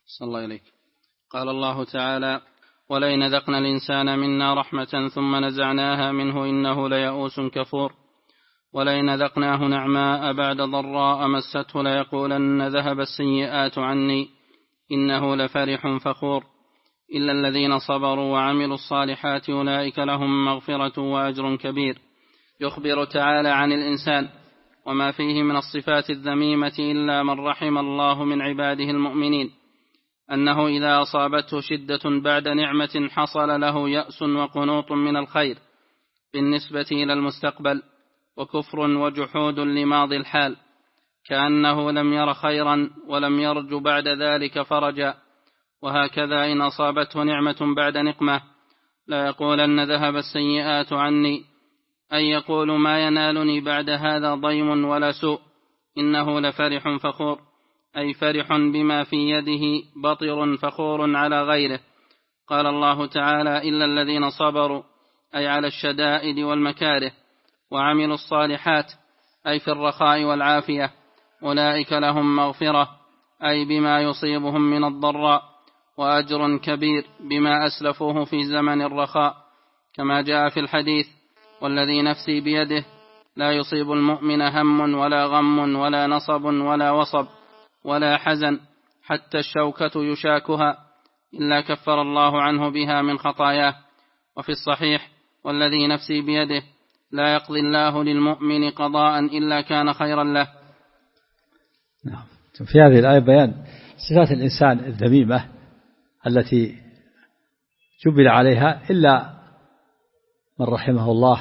صلى الله عليك. قال الله تعالى: ولئن ذقنا الإنسان منا رحمة ثم نزعناها منه إنه ليئوس كفور. ولئن ذقناه نعماء بعد ضراء مسته ليقولن ذهب السيئات عني إنه لفرح فخور. إلا الذين صبروا وعملوا الصالحات أولئك لهم مغفرة وأجر كبير. يخبر تعالى عن الإنسان وما فيه من الصفات الذميمة إلا من رحم الله من عباده المؤمنين، أنه إذا أصابته شدة بعد نعمة حصل له يأس وقنوط من الخير بالنسبة إلى المستقبل، وكفر وجحود لماضي الحال، كأنه لم ير خيرا ولم يرج بعد ذلك فرجا. وهكذا إن أصابته نعمة بعد نقمة لا يقولن ذهب السيئات عني، أي يقول ما ينالني بعد هذا ضيم ولا سوء، إنه لفرح فخور، أي فرح بما في يده بطر فخور على غيره. قال الله تعالى: إلا الذين صبروا، أي على الشدائد والمكاره، وعملوا الصالحات، أي في الرخاء والعافية، أولئك لهم مغفرة، أي بما يصيبهم من الضراء، وأجر كبير بما أسلفوه في زمن الرخاء، كما جاء في الحديث: والذي نفسي بيده لا يصيب المؤمن هم ولا غم ولا نصب ولا وصب ولا حزن حتى الشوكة يشاكها إلا كفر الله عنه بها من خطاياه. وفي الصحيح: والذي نفسي بيده لا يقضي الله للمؤمن قضاء إلا كان خيرا له. نعم. في هذه الآية بيان صفات الإنسان الذميمة التي جبل عليها إلا من رحمه الله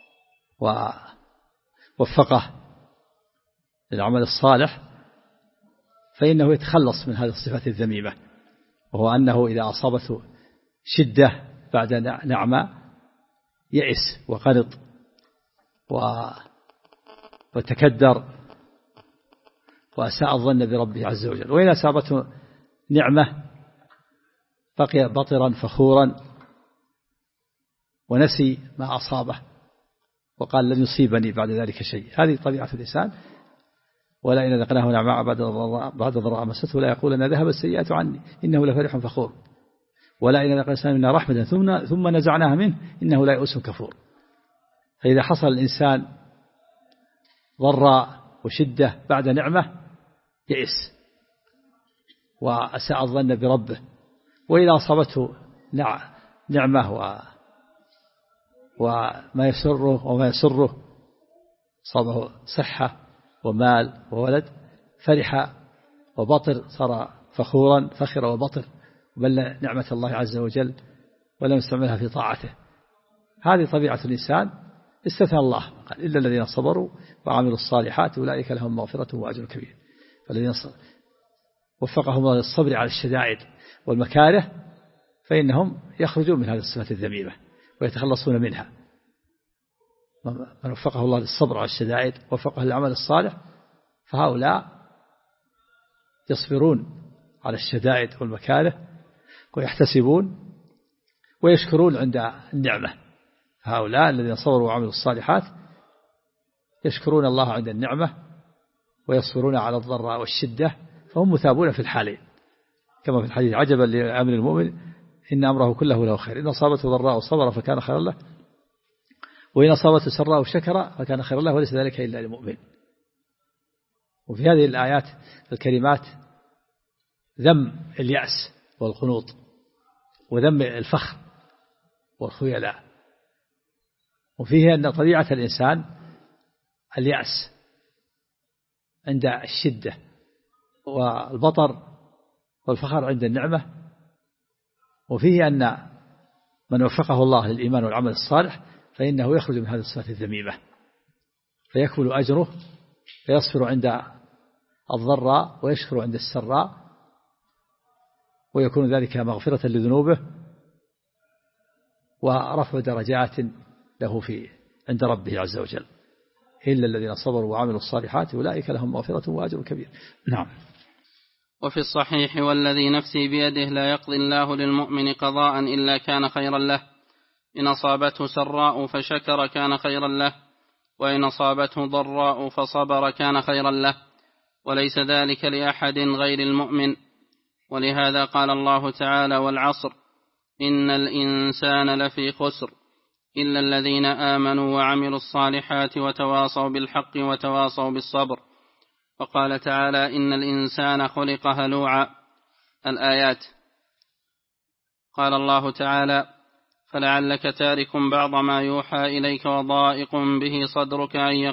ووفقه للعمل الصالح، فإنه يتخلص من هذه الصفات الذميمة، وهو أنه إذا أصابته شدة بعد نعمة يئس وقنط وتكدر وأساء الظن بربه عز وجل. وإن أصابته نعمة بقي بطرا فخورا ونسي ما أصابه وقال لن يصيبني بعد ذلك شيء. هذه طبيعة الإنسان. ولئن ذقناه نعماء بعد ضراء مسته لا يقولن ذهب السيئات عني إنه لفرح فخور. ولئن ذقنا الإنسان منا رحمة ثم نزعناها منه إنه ليئوس كفور. فإذا حصل الإنسان ضراء وشدة بعد نعمة يئس وأساء الظن بربه. وإذا أصابته نعمة وما يسره وما يسره، صابه صحة ومال وولد، فرح وبطر، صار فخورا فخر وبطر وبل نعمة الله عز وجل ولم يستعملها في طاعته. هذه طبيعة الإنسان. استثنى الله قال: إلا الذين صبروا وعملوا الصالحات أولئك لهم مغفرة وأجر كبير. فالذين وفقهم الله للصبر على الشدائد والمكاره فإنهم يخرجون من هذه الصفات الذميمة ويتخلصون منها. من وفقه الله للصبر على الشدائد وفقه للعمل الصالح فهؤلاء يصبرون على الشدائد والمكاره ويحتسبون ويشكرون عند النعمة. هؤلاء الذين صبروا وعملوا الصالحات يشكرون الله عند النعمة ويصبرون على الضراء والشدة، فهم مثابون في الحالين، كما في الحديث: عجبا لأمر المؤمن إن أمره كله له خير، إن أصابته ضراء صبر فكان خيرا له، وإن أصابته سراء شكر فكان خيرا له، وليس ذلك إلا للمؤمن. وفي هذه الآيات الكريمات ذم اليأس والقنوط وذم الفخر والخيلاء. وفيه أن طبيعة الإنسان اليأس عند الشدة والبطر والفخر عند النعمة. وفيه أن من وفقه الله للإيمان والعمل الصالح فإنه يخرج من هذه الصفات الذميمة فيكمل أجره، فيصبر عند الضراء ويشكر عند السراء، ويكون ذلك مغفرة لذنوبه ورفع درجات له عند ربه عز وجل. إلا الذين صبروا وعملوا الصالحات أولئك لهم مغفرة وأجر كبير. نعم. وفي الصحيح: والذي نفسي بيده لا يقضي الله للمؤمن قضاء إلا كان خيرا له، إن أصابته سراء فشكر كان خيرا له، وإن أصابته ضراء فصبر كان خيرا له، وليس ذلك لأحد غير المؤمن، ولهذا قال الله تعالى: والعصر إن الإنسان لفي خسر إلا الذين آمنوا وعملوا الصالحات وتواصوا بالحق وتواصوا بالصبر. وقال تعالى: إن الإنسان خلق هلوعا. الآيات. قال الله تعالى: فلعلك تارك بعض ما يوحى إليك وضائق به صدرك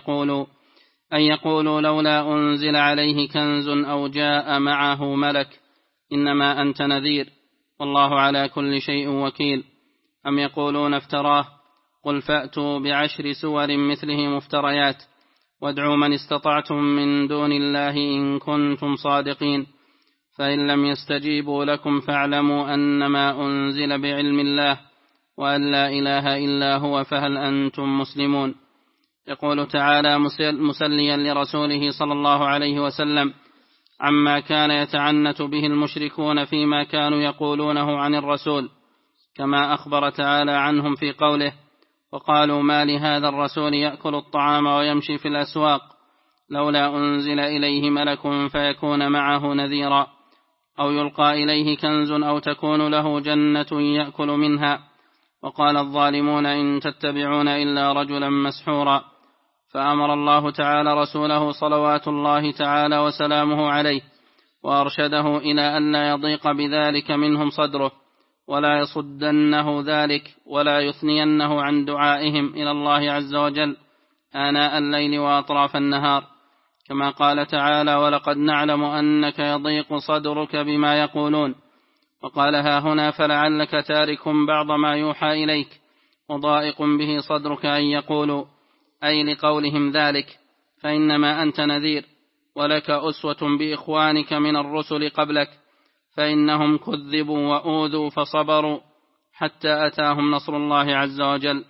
أن يقولوا لولا أنزل عليه كنز أو جاء معه ملك إنما أنت نذير والله على كل شيء وكيل. أم يقولون افتراه قل فأتوا بعشر سور مثله مفتريات وادعوا من استطعتم من دون الله إن كنتم صادقين فإن لم يستجيبوا لكم فاعلموا أنما أنزل بعلم الله وأن لا إله إلا هو فهل أنتم مسلمون. يقول تعالى مسليا لرسوله صلى الله عليه وسلم عما كان يتعنت به المشركون فيما كانوا يقولونه عن الرسول، كما أخبر تعالى عنهم في قوله: وقالوا ما لهذا الرسول يأكل الطعام ويمشي في الأسواق لولا أنزل إليه ملك فيكون معه نذيرا أو يلقى إليه كنز أو تكون له جنة يأكل منها. وقال الظالمون إن تتبعون إلا رجلا مسحورا. فأمر الله تعالى رسوله صلوات الله تعالى وسلامه عليه وأرشده إلى أن لا يضيق بذلك منهم صدره ولا يصدنه ذلك ولا يثنينه عن دعائهم إلى الله عز وجل آناء الليل وأطراف النهار، كما قال تعالى: ولقد نعلم أنك يضيق صدرك بما يقولون. وقال ها هنا: فلعلك تارك بعض ما يوحى إليك وضائق به صدرك أن يقولوا، أي لقولهم ذلك، فإنما أنت نذير ولك أسوة بإخوانك من الرسل قبلك فإنهم كذبوا وأوذوا فصبروا حتى أتاهم نصر الله عز وجل.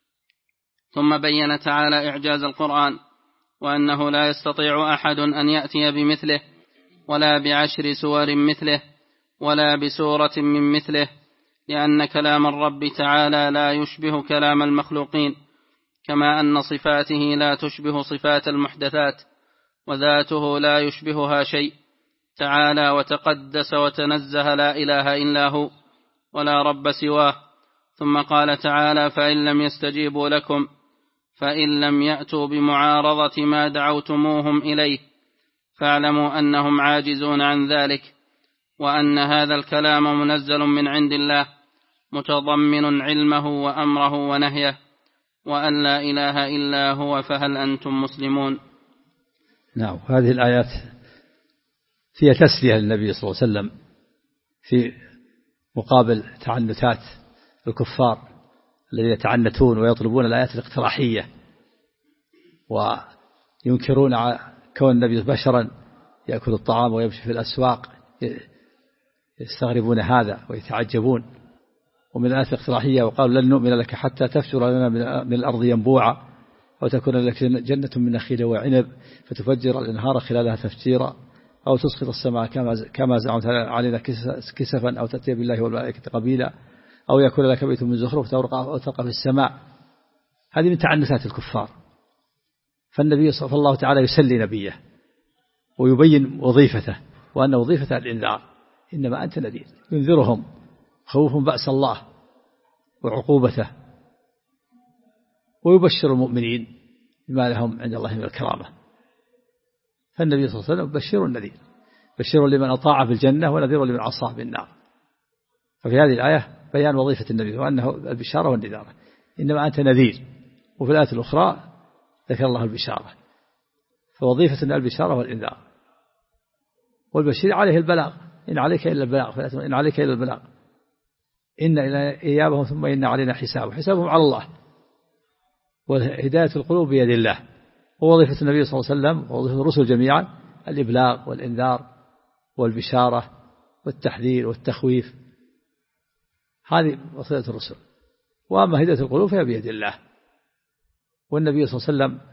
ثم بين تعالى إعجاز القرآن وأنه لا يستطيع أحد أن يأتي بمثله ولا بعشر سور مثله ولا بسورة من مثله، لأن كلام الرب تعالى لا يشبه كلام المخلوقين، كما أن صفاته لا تشبه صفات المحدثات وذاته لا يشبهها شيء، تعالى وتقدس وتنزه لا إله إلا هو ولا رب سواه. ثم قال تعالى: فإن لم يستجيبوا لكم فإن لم يأتوا بمعارضة ما دعوتموهم إليه فاعلموا أنهم عاجزون عن ذلك، وأن هذا الكلام منزل من عند الله متضمن علمه وأمره ونهيه، وأن لا إله إلا هو فهل أنتم مسلمون. نعم، هذه الآيات فيها تسلية للنبي صلى الله عليه وسلم في مقابل تعنتات الكفار الذين يتعنتون ويطلبون الآيات الاقتراحية وينكرون كون النبي بشرا يأكل الطعام ويمشي في الأسواق، يستغربون هذا ويتعجبون. ومن الآيات الاقتراحية: وقالوا لن نؤمن لك حتى تفجر لنا من الأرض ينبوعا أو تكون لك جنة من نخيل وعنب فتفجر الأنهار خلالها تفجيرا أو تسقط السماء كما زعمت علينا كسفا أو تأتي بالله والملائكة قبيلا أو يكون لك بيت من زخرف أو ترقى في السماء. هذه من تعنتات الكفار. فالنبي صلى الله تعالى يسلي نبيه ويبين وظيفته، وأن وظيفته الإنذار، إنما أنت نذير، ينذرهم خوفهم بأس الله وعقوبته ويبشر المؤمنين بما لهم عند الله من الكرامة. فالنبي صلى الله عليه وسلم بشير النذير، بشير لمن أطاع بالجنة ونذير لمن عصاه بالنار. ففي هذه الآية بيان وظيفة النبي وأنه البشارة والنذارة، إنما أنت نذير. وفي الآية الأخرى ذكر الله البشارة، فوظيفة البشارة والإنذار، والبشير عليه البلاغ، إن عليك إلا البلاغ، إن عليك إلا البلاغ، إن إيابهم ثم إن علينا حسابهم على الله، وهداية القلوب بيد الله. ووظيفة النبي صلى الله عليه وسلم ووظيفة الرسل جميعا الإبلاغ والإنذار والبشارة والتحذير والتخويف، هذه وظيفة الرسل. وأما هداية القلوب فهي بيد الله، والنبي صلى الله عليه وسلم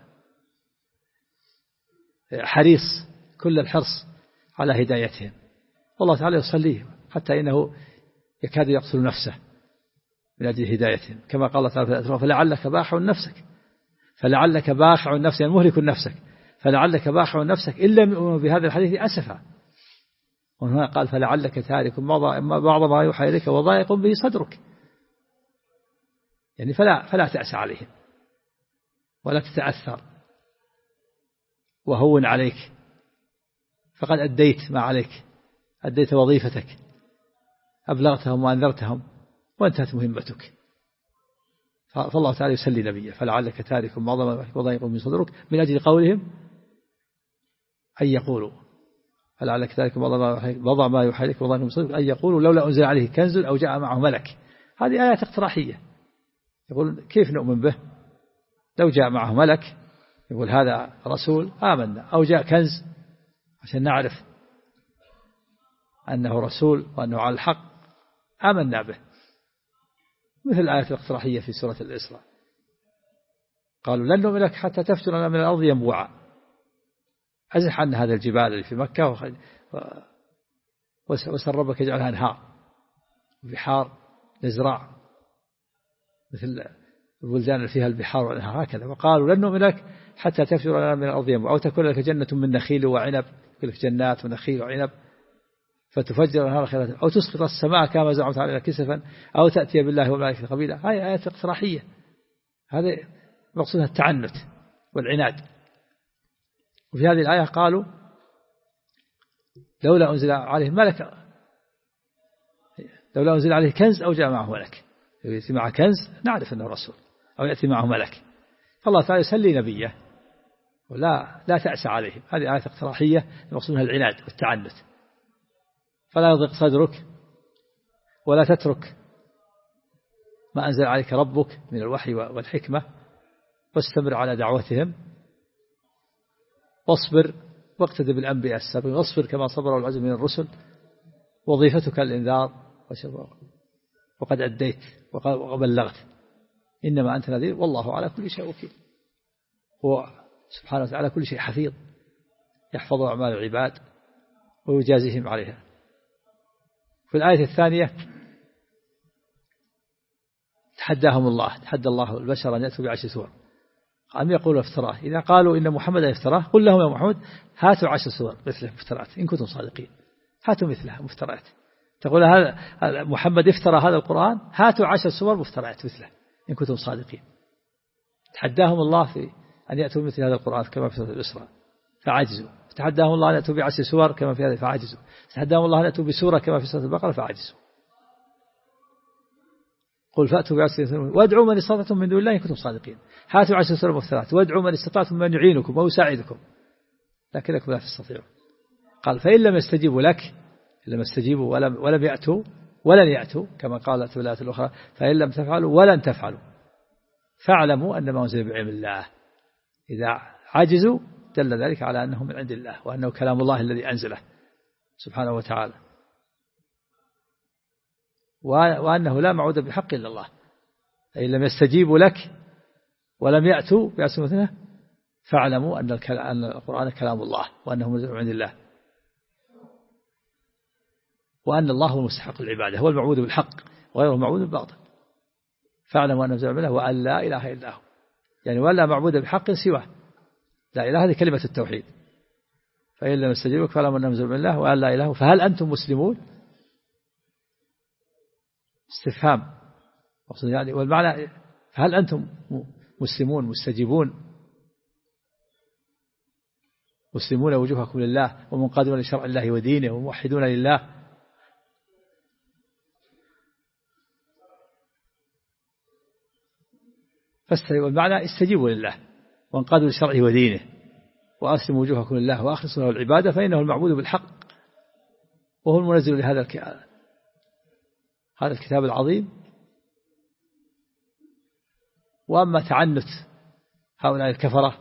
حريص كل الحرص على هدايتهم، والله تعالى يصليهم حتى إنه يكاد يقتل نفسه من أجل هدايتهم، كما قال تعالى: فلعلك باخع نفسك، فلعلك باخع نفسك، يعني مهلك نفسك، فلعلك باخع نفسك إن لم يؤمنوا بهذا الحديث أسفا. وهنا قال فلعلك تارك بعض ما يوحى إليك وضايق به صدرك، يعني فلا تأس عليهم ولا تتأثر وهون عليك، فقد أديت ما عليك، أديت وظيفتك، أبلغتهم وأنذرتهم وانتهت مهمتك. فالله تعالى يسلي نبيه فلعلك تارك بعض ما وضايق به صدرك من أجل قولهم أن يقولوا، فلعلك تارك بعض ما يوحى إليك وضايق به صدرك أن يقولوا لولا أنزل عليه كنز أو جاء معه ملك. هذه آيات اقتراحية، يقول كيف نؤمن به؟ لو جاء معه ملك يقول هذا رسول آمنا، أو جاء كنز عشان نعرف أنه رسول وأنه على الحق آمنا به، مثل الآية الاقتراحية في سورة الإسراء قالوا لن نؤمن لك حتى تفجر لنا من الأرض ينبوعا، أزح عن هذا الجبال اللي في مكة وسربك يجعلها أنهار وبحار نزرع مثل البلدان اللي فيها البحار والأنهار هكذا. وقالوا لن نؤمن لك حتى تفجر لنا من الأرض ينبوعا، أو تكون لك جنة من نخيل وعنب، تكون لك جنات ونخيل وعنب فتفجر الأنهار خلالها، أو تسقط السماء كما زعمت علينا كسفا، أو تأتي بالله والملائكة قبيلا. هذه آيات اقتراحية، هذا مقصودها التعنت والعناد. وفي هذه الآية قالوا لولا أنزل عليه ملك، لولا أنزل عليه كنز أو جاء معه ملك، يأتي معه كنز نعرف أنه رسول، أو يأتي معه ملك. فالله تعالى يسلي نبيه لا تأس عليهم. هذه آية اقتراحية مقصودها العناد والتعنت، فلا يضيق صدرك ولا تترك ما أنزل عليك ربك من الوحي والحكمة، واستمر على دعوتهم، واصبر واقتد بالأنبياء السابقين، واصبر كما صبر العزم من الرسل، وظيفتك الإنذار وقد أديت وبلغت، إنما أنت نذير والله على كل شيء وكيل. هو سبحانه وتعالى كل شيء حفيظ، يحفظ أعمال العباد ويجازيهم عليها. في الآية الثانية تحداهم الله، تحدى الله البشر أن يأتوا بعشر سور، أم يقولوا افتراه. إذا قالوا إن محمدا افتراه قل لهم يا محمد هاتوا 10 سور مثله مفترات إن كنتم صادقين، هاتوا مثلها مفترات. تقول هذا محمد افترى هذا القرآن، هاتوا 10 سور مفترات مثله إن كنتم صادقين. تحداهم الله في أن يأتوا مثل هذا القرآن كما في سورة الإسراء فعجزوا، تحداهم الله أن يأتوا ب10 سور كما في هذا فعجزوا، تحداهم الله أن يأتوا بسورة كما في سورة البقرة فعجزوا. قل فأتوا ب10 سور وادعوا من استطعتم من دون الله إن كنتم صادقين، هاتوا 10 سور مفترات وادعوا من استطعتم من يعينكم ويساعدكم لكنكم لا تستطيعون. قال فإن لم يستجيبوا لك، لم يستجيبوا ولم يأتوا ولن يأتوا كما قالت في الآية الأخرى فإن لم تفعلوا ولن تفعلوا فاعلموا أن ما أنزل بعلم الله. إذا عجزوا دل ذلك على أنه من عند الله، وأنه كلام الله الذي أنزله سبحانه وتعالى، وأنه لا معود بحق إلا الله. فإن لم يستجيبوا لك ولم يأتوا بأسمتنا فاعلموا أن القرآن كلام الله، وأنه منزل من عند الله، وأن الله هو مستحق العبادة، هو المعبود بالحق وغيره معبود بالباطل. فاعلموا أن منزل منه وأن لا إله إلا هو، يعني ولا معبود بحق سواه، لا إله هذه كلمة التوحيد. فإن لم يستجيبوا فاعلموا أن منزل من الله وأن لا إله فهل أنتم مسلمون؟ استفهام يعني، والمعنى فهل أنتم مسلمون مستجيبون مسلمون وجوهكم لله ومنقادون لشرع الله ودينه وموحدون لله. والمعنى استجيبوا لله وانقادوا لشرعه ودينه وأسلموا وجوهكم لله وأخلصوا له العبادة فإنه المعبود بالحق وهو المنزل لهذا الكتاب العظيم. وأما تعنت هؤلاء الكفرة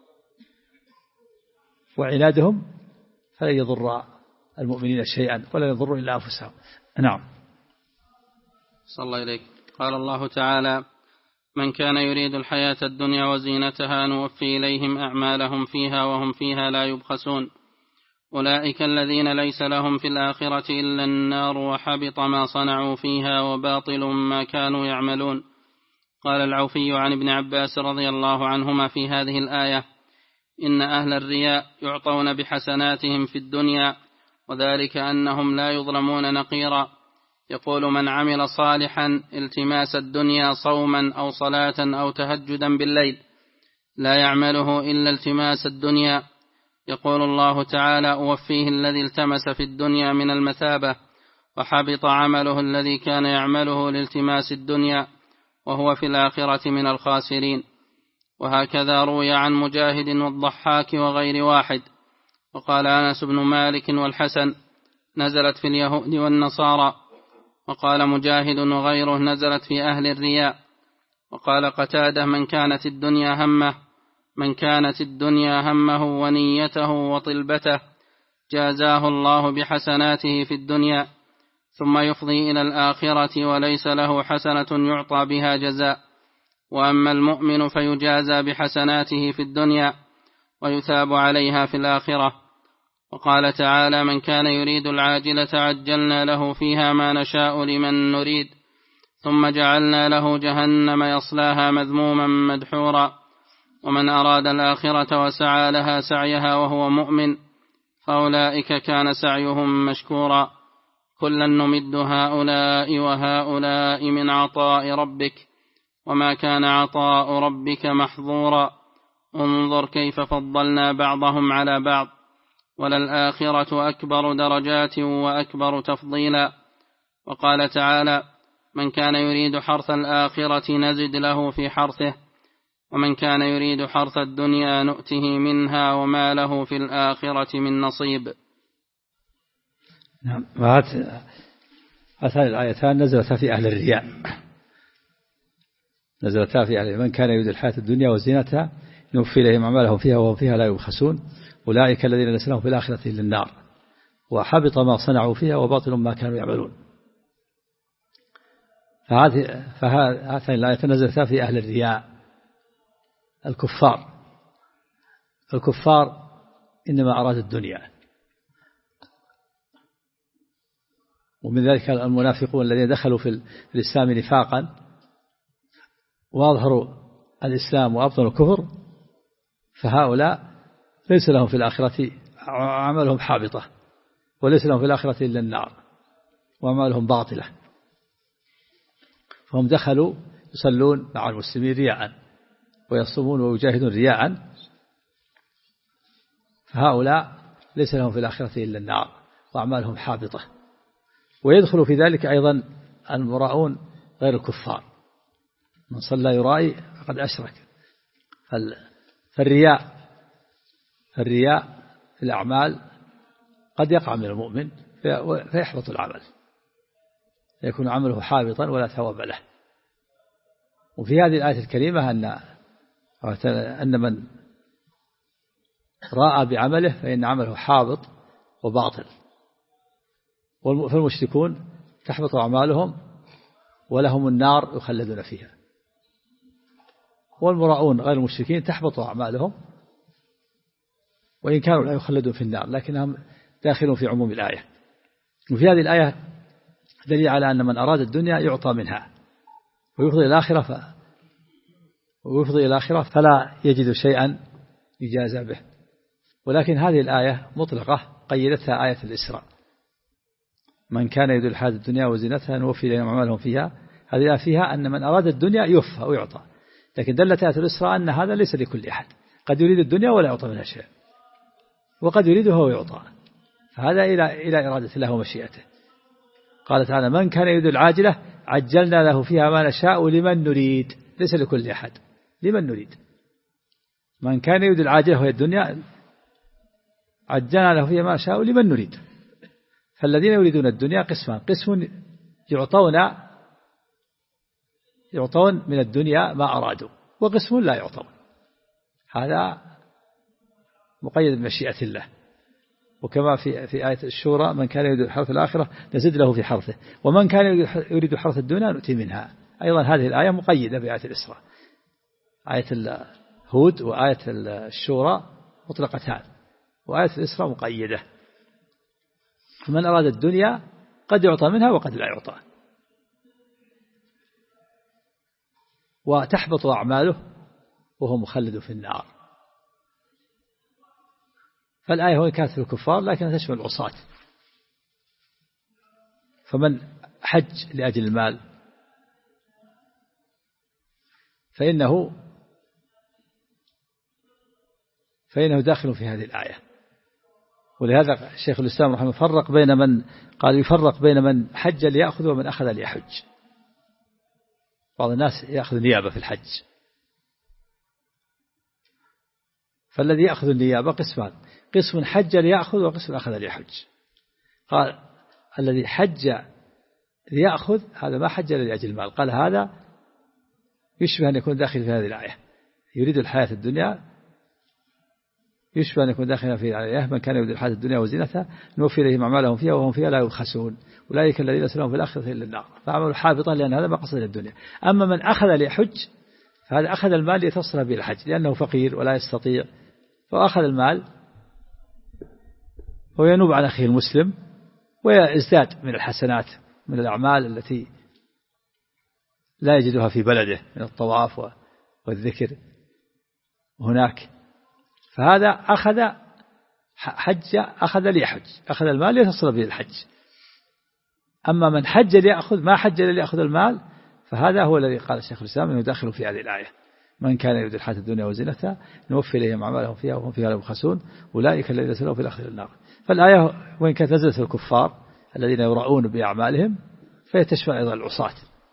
وعنادهم فلن يضر المؤمنين شيئا ولا يضر إلا أنفسهم. نعم. صلى الله إليك. قال الله تعالى من كان يريد الحياة الدنيا وزينتها نوفي إليهم أعمالهم فيها وهم فيها لا يبخسون أولئك الذين ليس لهم في الآخرة إلا النار وحبط ما صنعوا فيها وباطل ما كانوا يعملون. قال العوفي عن ابن عباس رضي الله عنهما في هذه الآية إن أهل الرياء يعطون بحسناتهم في الدنيا وذلك أنهم لا يظلمون نقيرا. يقول من عمل صالحا التماس الدنيا صوما أو صلاة أو تهجدا بالليل لا يعمله إلا التماس الدنيا، يقول الله تعالى أوفيه الذي التمس في الدنيا من المثابة وحبط عمله الذي كان يعمله لالتماس الدنيا وهو في الآخرة من الخاسرين. وهكذا روي عن مجاهد والضحاك وغير واحد. وقال أنس بن مالك والحسن نزلت في اليهود والنصارى. وقال مجاهد وغيره نزلت في أهل الرياء. وقال قتادة من كانت الدنيا همه ونيته وطلبته جازاه الله بحسناته في الدنيا ثم يفضي إلى الآخرة وليس له حسنة يعطى بها جزاء. وأما المؤمن فيجازى بحسناته في الدنيا ويثاب عليها في الآخرة. وقال تعالى من كان يريد العاجلة عجلنا له فيها ما نشاء لمن نريد ثم جعلنا له جهنم يصلاها مذموما مدحورا. ومن أراد الآخرة وسعى لها سعيها وهو مؤمن فأولئك كان سعيهم مشكورا. كلا نمد هؤلاء وهؤلاء من عطاء ربك وما كان عطاء ربك محظورا. انظر كيف فضلنا بعضهم على بعض وللآخرة أكبر درجات وأكبر تفضيلا. وقال تعالى من كان يريد حرث الآخرة نزد له في حرثه ومن كان يريد حرث الدنيا نؤته منها وما له في الآخرة من نصيب. نعم. هاتان الآيتان نزلتا في أهل الرياء، نزلتا في أهل من كان يريد الحياة الدنيا وزينتها نوفي إليهم أعمالهم فيها وهم فيها لا يبخسون أولئك الذين ليس لهم في الآخرة إلا النار وحبط ما صنعوا فيها وباطل ما كانوا يعملون. فهاتان الآيتان نزلتا في أهل الرياء الكفار إنما أراد الدنيا، ومن ذلك المنافقون الذين دخلوا في الإسلام نفاقا وأظهروا الإسلام وأبطنوا الكفر، فهؤلاء ليس لهم في الآخرة عملهم حابطة وليس لهم في الآخرة إلا النار وأعمالهم باطلة. فهم دخلوا يصلون مع المسلمين رياء ويصومون ويجاهدون رياء، فهؤلاء ليس لهم في الآخرة إلا النار وأعمالهم حابطة. ويدخل في ذلك أيضا المراؤون غير الكفار، من صلى يرائي فقد أشرك. فالرياء في الأعمال قد يقع من المؤمن فيحبط العمل، يكون عمله حابطا ولا ثواب له. وفي هذه الآية الكريمة أن من راء بعمله فإن عمله حابط وباطل. فالمشركون تحبط أعمالهم ولهم النار يخلدون فيها، والمراؤون غير المشركين تحبط أعمالهم وإن كانوا لا يخلدون في النار لكنهم داخلون في عموم الآية. وفي هذه الآية دليل على أن من أراد الدنيا يعطى منها ويفضي إلى الآخرة فلا يجد شيئا يجازى به. ولكن هذه الآية مطلقة قيدتها آية الإسراء من كان يريد الحياة الدنيا وزينتها نوفي إليهم أعمالهم فيها. هذه الآية فيها أن من أراد الدنيا يوفى ويعطى، لكن دلت آية الإسراء أن هذا ليس لكل أحد، قد يريد الدنيا ولا يعطى منها شيء وقد يريدها ويعطى، فهذا إلى إرادة الله ومشيئته. قال تعالى من كان يريد العاجلة عجلنا له فيها ما نشاء لمن نريد، ليس لكل أحد، لمن نريد. من كان يريد العاجلة وهي الدنيا عجلنا له فيها ما نشاء لمن نريد. فالذين يريدون الدنيا قسمان، قسم يعطون من الدنيا ما أرادوا، وقسم لا يعطون، هذا مقيد بمشيئة الله. وكما في آية الشورى من كان يريد حرث الآخرة نزد له في حرثه ومن كان يريد حرث الدنيا نؤتي منها. أيضا هذه الآية مقيدة بآية الإسراء. آية الهود وآية الشورى مطلقتان وآية الإسراء مقيدة. فمن أراد الدنيا قد يعطى منها وقد لا يعطى، وتحبط أعماله وهو مخلد في النار. فالآية هو كانت في الكفار لكنها تشمل العصاة فمن حج لأجل المال فإنه داخل في هذه الآية. ولهذا الشيخ الإسلام رحمه فرق بين من قال يفرق بين من حج ليأخذ ومن أخذ ليحج. بعض الناس يأخذ نيابة في الحج، فالذي يأخذ النيابة قسمان: قسم حج ليأخذ وقسم أخذ ليحج. قال الذي حج ليأخذ هذا ما حج لأجل المال، قال هذا يشبه أن يكون داخل في هذه الآية، يريد الحياة الدنيا، يشبه أن يكون داخل في الآية: من كان يريد الحياة الدنيا وزينتها نوفي إليهم أعمالهم فيها وهم فيها لا يبخسون أولئك الذين سلموا في الآخرة إلا النار، فعملوا حابطا لأن هذا ما قصد الدنيا. أما من أخذ ليحج فهذا أخذ المال ليتصل به الحج لأنه فقير ولا يستطيع، فأخذ المال وينوب عن أخيه المسلم ويزداد من الحسنات من الأعمال التي لا يجدها في بلده من الطواف والذكر هناك. فهذا أخذ ليحج، أخذ المال ليتصل به الحج. أما من حج ليأخذ ما حج ليأخذ المال فهذا هو الذي قال الشيخ الإسلام أنه داخل في هذه الآية: من كان يريد الحياة الدنيا وزينتها نوفي إليهم أعمالهم فيها وهم فيها لا يبخسون أولئك الذين سلموا في الآخرة إلا النار. فالآية وإن كانت نزلت الكفار الذين يراؤون بأعمالهم فهي تشمل أيضا العصاة،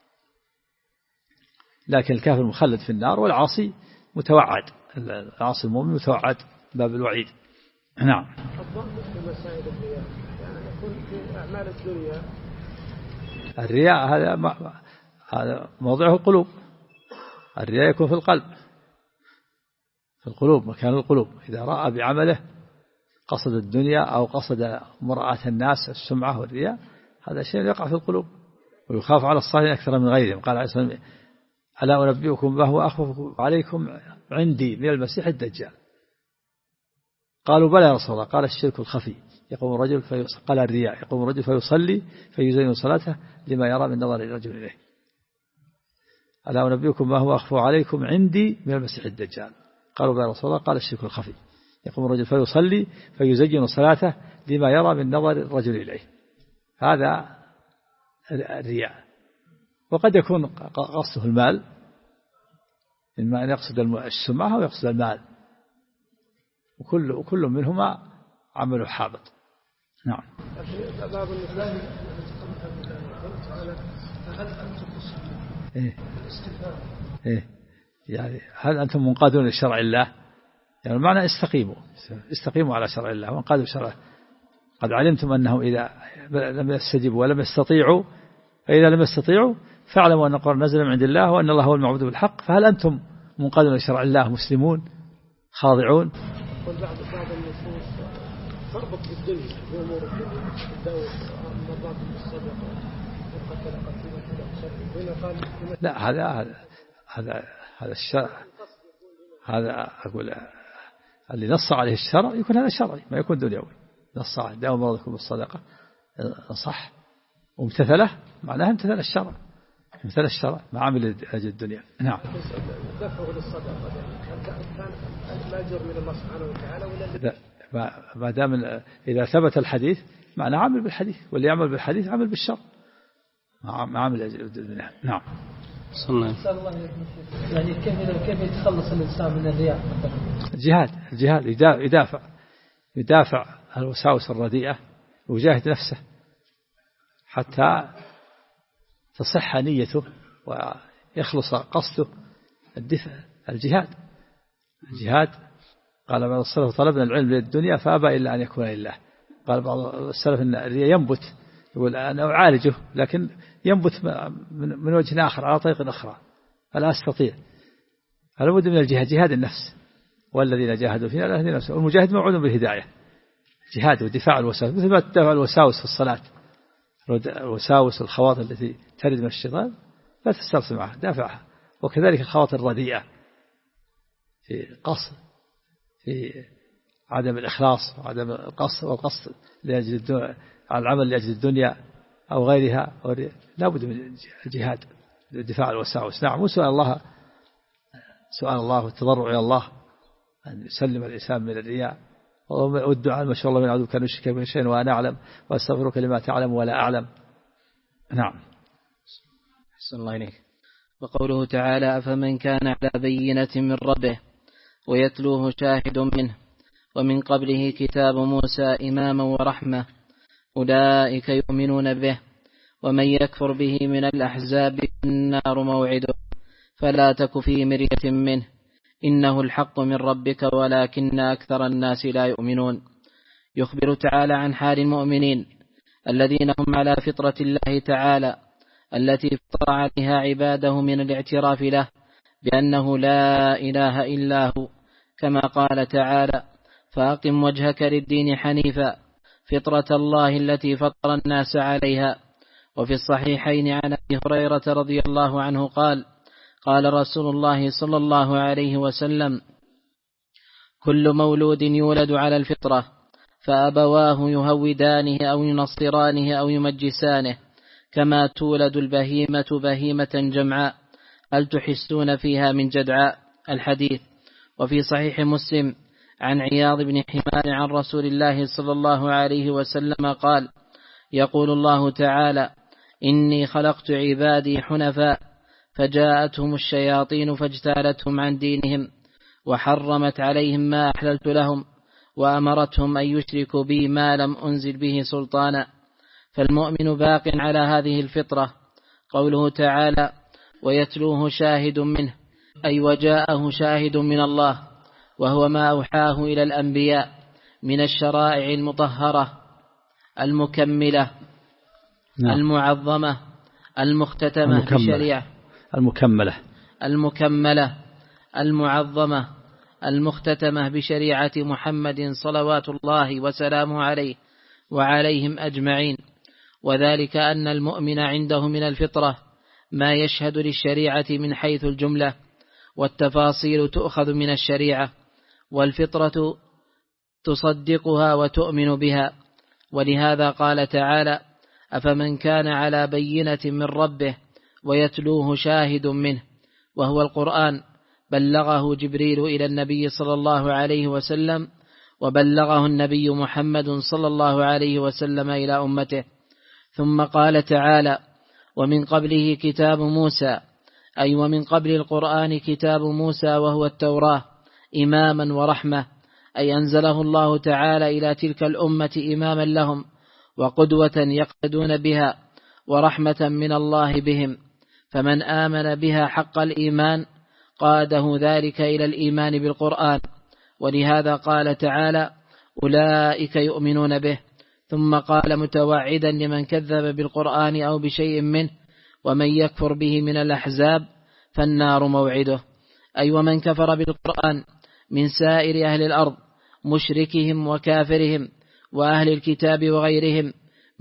لكن الكافر مخلد في النار والعاصي متوعد، العاصي المؤمن متوعد باب الوعيد. نعم. الظن في مسائل الرياء يعني يكون في أعمال الدنيا. الرياء هذا موضعه القلوب، الرياء يكون في القلب، في القلوب، مكان القلوب. إذا رأى بعمله قصد الدنيا أو قصد مرآة الناس السمعة والرياء هذا شيء يقع في القلوب ويخاف على الصالحين أكثر من غيرهم. قال عليه الصلاة والسلام: ألا أنبئكم ما هو أخوف عليكم عندي من المسيح الدجال؟ قالوا بلى يا رسول الله. قال: الشرك الخفي يقوم الرجل قال الرياء يقوم الرجل فيصلي فيزين صلاته لما يرى من نظر الرجل إليه. ألا أنبئكم ما هو أخوف عليكم عندي من المسيح الدجال؟ قالوا بلى يا رسول الله. قال: الشرك الخفي يقوم الرجل فيصلي فيزين صلاته لما يرى من نظر الرجل إليه. هذا الرياء. وقد يكون قصده المال، إما أن يقصد السمعة أو يقصد المال، وكل منهما عمل حابط. نعم. باب النساء يعني هل أنتم منقادون لشرع الله؟ يعني المعنى استقيموا على شرع الله وانقادوا شرعه. قد علمتم أنهم إذا لم يستجيبوا ولم يستطيعوا، فإذا لم يستطيعوا فاعلموا أن القرآن نزل من عند الله وأن الله هو المعبود بالحق. فهل أنتم منقادون لشرع الله مسلمون خاضعون؟ بعض النصوص تربط بالدنيا بأمور الدنيا تداول مرات بالصدقة وقتل قتيلا. لا، هذا الشرع، هذا أقول اللي نص عليه الشرع يكون هذا شرعي ما يكون دنيوي. نص عليه داوم مرضكم بالصدقة صح وامتثله معناها امتثل الشرع، امتثل الشرع ما عمل أجل الدنيا. نعم. دفعه للصدقة كان الأجر من الله سبحانه وتعالى ولا ما دام إذا ثبت الحديث معناه عمل بالحديث، واللي يعمل بالحديث عمل بالشرع ما عمل أجل الدنيا. نعم. صلى الله يعني كيف يتخلص الإنسان من الرياء؟ الجهاد يدافع الوساوس الرديئة ويجاهد نفسه حتى تصح نيته ويخلص قصده. الجهاد قال بعض السلف: طلبنا العلم للدنيا فأبى إلا أن يكون لله. قال بعض السلف إن الرياء ينبت، يقول أنا أعالجه لكن ينبت من وجه آخر على طريق أخرى فلا أستطيع. فلا بد من الجهاد، جهاد النفس، والذين جاهدوا فينا لنهدينهم سبلا. والمجاهد موعود بالهداية، جهاد ودفاع الوساوس، مثل ما تدافع الوساوس في الصلاة، الوساوس الخواطر التي ترد من الشيطان لا تسترسل معها، دافعها. وكذلك الخواطر الرديئة في قصد، في عدم الإخلاص وعدم القصد لأجل العمل لأجل الدنيا أو غيرها، لا بد من الجهاد لدفاع الوساوس. نعم. وسؤال الله والتضرع إلى الله أن يسلم الإنسان من الرياء، والدعاء ما شاء الله من عدو كان يشرك به شيئا وأنا أعلم وأستغفرك لما تعلم ولا أعلم. نعم. أحسن الله إليك. وقوله تعالى أفمن كان على بينة من ربه ويتلوه شاهد منه ومن قبله كتاب موسى إماما ورحمة أولئك يؤمنون به ومن يكفر به من الأحزاب النار موعده فلا تك في مرية منه إنه الحق من ربك ولكن أكثر الناس لا يؤمنون. يخبر تعالى عن حال المؤمنين الذين هم على فطرة الله تعالى التي فطر عليها عباده من الاعتراف له بأنه لا إله إلا هو، كما قال تعالى فأقم وجهك للدين حنيفا فطرة الله التي فطر الناس عليها. وفي الصحيحين عن أبي هريرة رضي الله عنه قال قال رسول الله صلى الله عليه وسلم كل مولود يولد على الفطرة فأبواه يهودانه أو ينصرانه أو يمجسانه كما تولد البهيمة بهيمة جمعاء هل تحسون فيها من جدعاء. الحديث. وفي صحيح مسلم عن عياض بن حمار عن رسول الله صلى الله عليه وسلم قال يقول الله تعالى إني خلقت عبادي حنفاء فجاءتهم الشياطين فاجتالتهم عن دينهم وحرمت عليهم ما أحللت لهم وأمرتهم أن يشركوا بي ما لم أنزل به سلطانا. فالمؤمن باق على هذه الفطرة. قوله تعالى ويتلوه شاهد منه أي وجاءه شاهد من الله وهو ما أوحاه إلى الأنبياء من الشرائع المطهرة المكملة المعظمة المختتمة بشريعة المكملة المعظمة المختتمة بشريعة محمد صلوات الله وسلامه عليه وعليهم أجمعين. وذلك أن المؤمن عنده من الفطرة ما يشهد للشريعة من حيث الجملة والتفاصيل تؤخذ من الشريعة والفطرة تصدقها وتؤمن بها. ولهذا قال تعالى أفمن كان على بينة من ربه ويتلوه شاهد منه وهو القرآن بلغه جبريل إلى النبي صلى الله عليه وسلم وبلغه النبي محمد صلى الله عليه وسلم إلى أمته. ثم قال تعالى ومن قبله كتاب موسى أي ومن قبل القرآن كتاب موسى وهو التوراة إماما ورحمة أي أنزله الله تعالى إلى تلك الأمة إماما لهم وقدوة يقتدون بها ورحمة من الله بهم. فمن آمن بها حق الإيمان قاده ذلك إلى الإيمان بالقرآن. ولهذا قال تعالى أولئك يؤمنون به ثم قال متوعدا لمن كذب بالقرآن أو بشيء منه ومن يكفر به من الأحزاب فالنار موعده أي ومن كفر بالقرآن من سائر أهل الأرض مشركهم وكافرهم وأهل الكتاب وغيرهم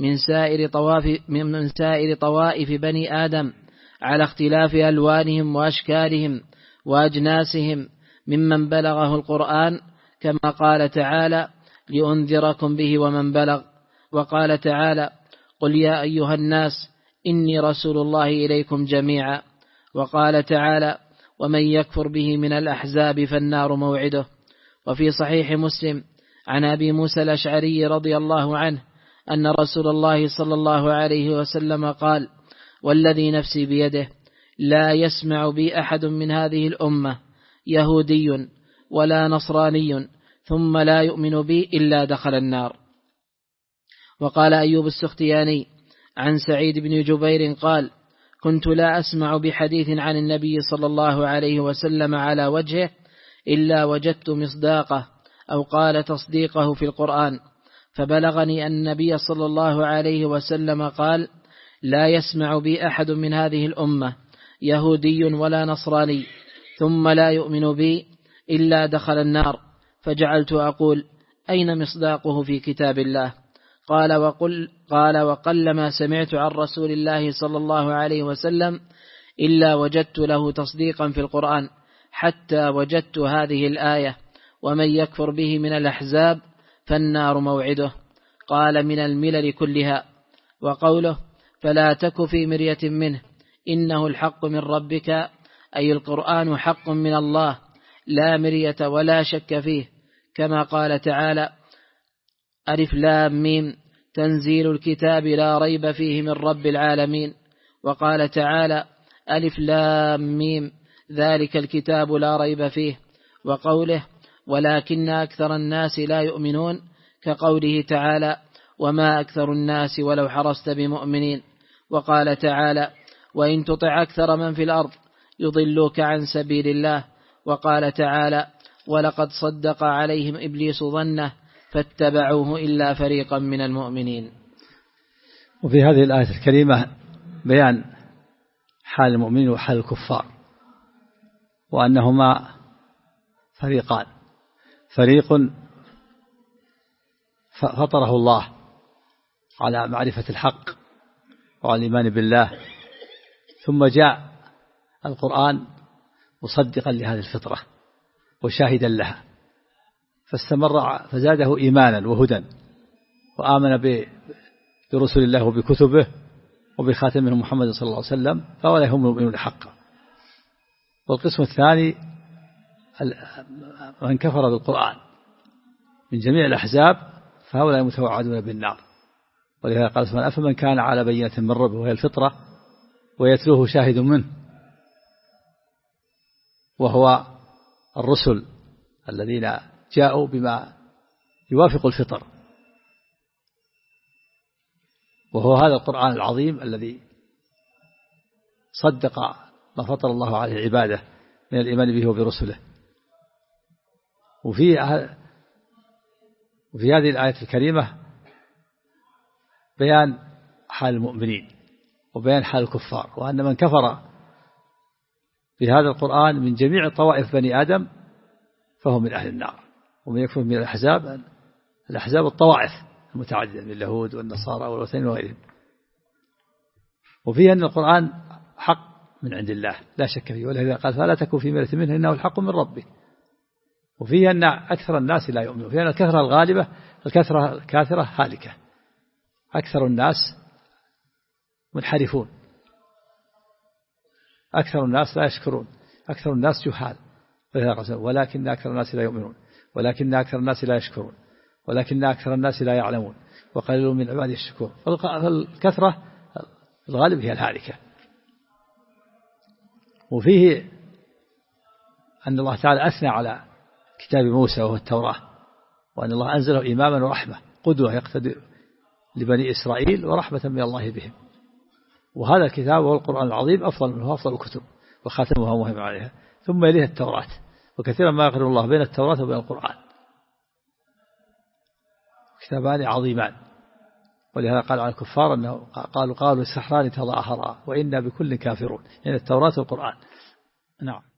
من سائر طوائف بني آدم على اختلاف ألوانهم وأشكالهم وأجناسهم ممن بلغه القرآن كما قال تعالى لأنذركم به ومن بلغ. وقال تعالى قل يا أيها الناس إني رسول الله إليكم جميعا. وقال تعالى ومن يكفر به من الأحزاب فالنار موعده. وفي صحيح مسلم عن أبي موسى الأشعري رضي الله عنه أن رسول الله صلى الله عليه وسلم قال والذي نفسي بيده لا يسمع بي أحد من هذه الأمة يهودي ولا نصراني ثم لا يؤمن بي إلا دخل النار. وقال أيوب السختياني عن سعيد بن جبير قال كنت لا أسمع بحديث عن النبي صلى الله عليه وسلم على وجهه إلا وجدت مصداقه أو قال تصديقه في القرآن فبلغني أن النبي صلى الله عليه وسلم قال لا يسمع بي أحد من هذه الأمة يهودي ولا نصراني ثم لا يؤمن بي إلا دخل النار. فجعلت أقول أين مصداقه في كتاب الله؟ قال وقل ما سمعت عن رسول الله صلى الله عليه وسلم إلا وجدت له تصديقا في القرآن حتى وجدت هذه الآية ومن يكفر به من الأحزاب فالنار موعده. قال من الملل كلها. وقوله فلا تك في مرية منه إنه الحق من ربك أي القرآن حق من الله لا مرية ولا شك فيه كما قال تعالى ألف لام ميم تنزيل الكتاب لا ريب فيه من رب العالمين. وقال تعالى: ألف لام ميم ذلك الكتاب لا ريب فيه. وقوله: ولكن أكثر الناس لا يؤمنون، كقوله تعالى: وما أكثر الناس ولو حرصت بمؤمنين. وقال تعالى: وإن تطع أكثر من في الأرض يضلوك عن سبيل الله. وقال تعالى: ولقد صدق عليهم إبليس ظنه فاتبعوه إلا فريقا من المؤمنين. وفي هذه الآية الكريمة بيان حال المؤمنين وحال الكفار، وأنهما فريقان: فريق فطره الله على معرفة الحق وعلى الإيمان بالله، ثم جاء القرآن مصدقا لهذه الفطرة وشاهدا لها، فاستمر فزاده إيمانا وهدى، وآمن برسل الله وبكتبه وبخاتمهم محمد صلى الله عليه وسلم، فأولئك هم المؤمنون حقا. والقسم الثاني من كفر بالقرآن من جميع الأحزاب، فهؤلاء متوعدون بالنار. ولهذا قال سبحانه: أفمن كان على بينة من ربه وهي الفطرة ويتلوه شاهد منه، وهو الرسل الذين جاءوا بما يوافق الفطر، وهو هذا القرآن العظيم الذي صدق ما فطر الله عليه عباده من الإيمان به وبرسله. وفي هذه الآية الكريمة بيان حال المؤمنين وبيان حال الكفار، وأن من كفر بهذا القرآن من جميع طوائف بني آدم فهو من أهل النار. ومن يكفر من الأحزاب الطوائف المتعددة من اليهود والنصارى والوثنيين وغيرهم. وفيه أن القرآن حق من عند الله لا شك فيه، ولهذا قال: فلا تكن في مرية منه إنه الحق من ربك. وفيه أن أكثر الناس لا يؤمنون، وفيه أن الكثرة الغالبة الكاثرة هالكة، أكثر الناس منحرفون، أكثر الناس لا يشكرون، أكثر الناس جهال. ولكن أكثر الناس لا يؤمنون، ولكن أكثر الناس لا يشكرون، ولكن أكثر الناس لا يعلمون، وقليل من عباده الشكور. فالكثرة الغالب هي الهالكة. وفيه أن الله تعالى أثنى على كتاب موسى وهو التوراة، وأن الله أنزله إماما ورحمة، قدوة يقتدي لبني إسرائيل ورحمة من الله بهم. وهذا الكتاب وهو القرآن العظيم أفضل منه أفضل الكتب، وخاتمها مهم عليها، ثم يليها التوراة. وكثيرا ما يقرن الله بين التوراة وبين القرآن، كتابان عظيمان. ولهذا قال عن الكفار أنه قالوا السحران تظاهرا وإنا بكل كافرون، يعني التوراة والقرآن. نعم.